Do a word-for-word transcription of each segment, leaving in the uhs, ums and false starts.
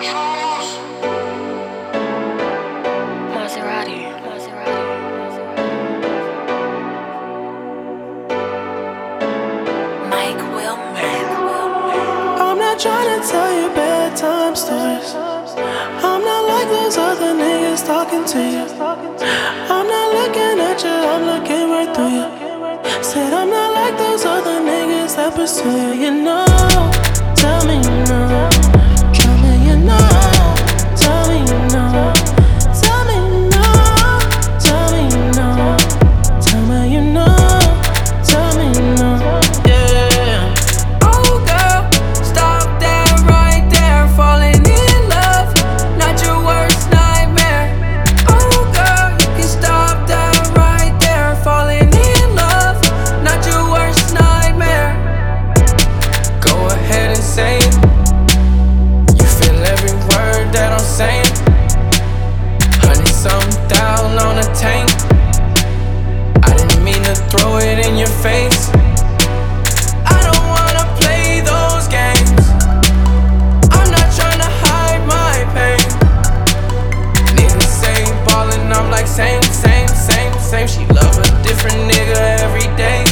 Maserati, Maserati, Mike Wilmer. I'm not trying to tell you bedtime stories. I'm not like those other niggas talking to you. I'm not looking at you, I'm looking right through you. Said I'm not like those other niggas that pursue you. You know, tell me you know. Tell me you know. Tell me you know. Tell me you know. Tell me you know. Tell me you know. Tell me you know. Yeah. Oh girl, stop that right there. Falling in love, not your worst nightmare. Oh girl, you can stop that right there. Falling in love, not your worst nightmare. Go ahead and say it. You feel every word that I'm saying. Hundred something down on a tank. I didn't mean to throw it in your face. I don't wanna play those games. I'm not tryna hide my pain. Niggas say ballin', I'm like same, same, same, same. She love a different nigga every day.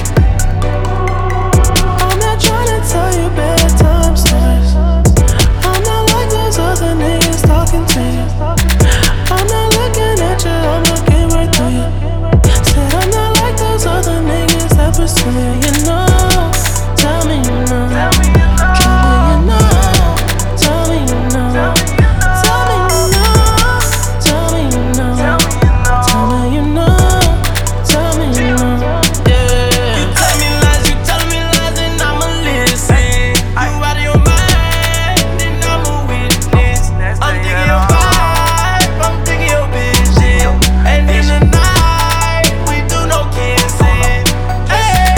I'm not tryna tell you bedtime stories. I'm not like those other niggas talking to you. I'm not looking at you, I'm looking right through you. Said I'm not like those other niggas that pursue you. You know, tell me you know. Tell me you know. Tell me you know. Tell me you know. Tell me you know. Tell me you know. Tell me you know. Yeah. You tell me lies, you tell me lies, and I'ma listen. You out of your mind, and I'm a witness. I'm thinking your vibe, I'm thinking your vision. And in the night, we do no kissing. Hey,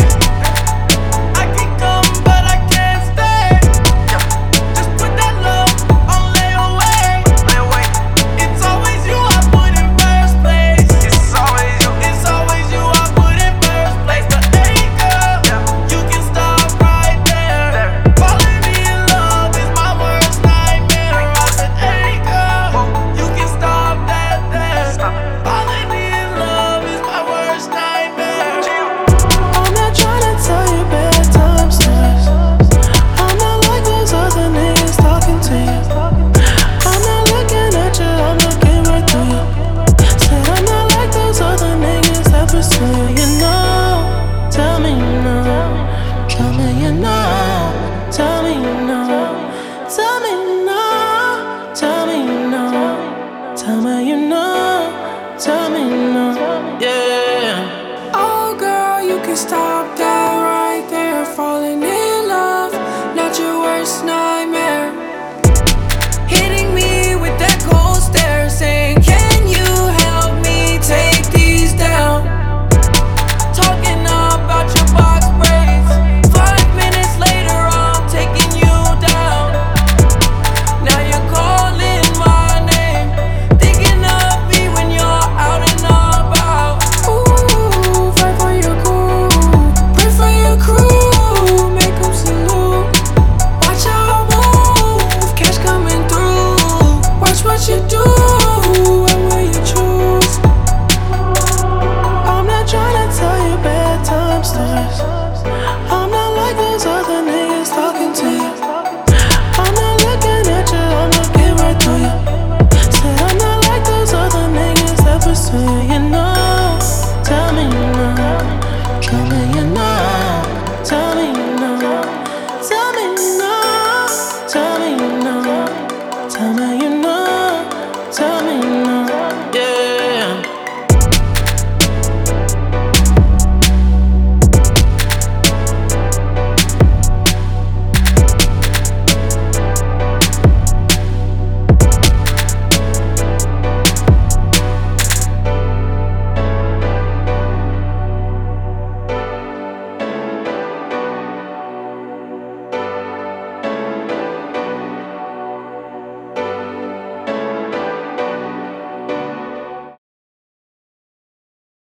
I can come, but I can't stay. Just put that love on layaway. It's always you I put in first place. It's always you. It's always you I put in first place. But hey girl, you can stop right there. Falling in love is my worst nightmare. I said hey girl, you can stop that there. Falling in love is my worst nightmare. I'm not tryna tell you bedtime stories. I'm not like those other niggas talking to you. I'm not looking at you, I'm looking right through you. Said I'm not like those other niggas that pursue you. You know, tell me you know. Tell me you know. Tell me you know. Tell me you know. Tell me you know. Tell me you know. Tell me you know. Yeah. Oh girl, you can stop that right there. Falling in love, not your worst nightmare. Hitting me with that cold stare, saying, can you help me take these down? Talking about your box braids. Five minutes later, I'm taking you down. Now you're calling my name, thinking of me when you're out and about. Ooh, fight for your crew, pray for your crew, make 'em salute. Watch how I move, cash coming through. Watch what you do, and will you choose? I'm not tryna tell you bedtime stories. I'm not like those other niggas talking to you. I'm not looking at you, I'm looking right through you. Said I'm not like those other niggas that pursue you. You know, tell me you know. Tell me you know. Tell me you know. Tell me you know. Tell me you know. Tell me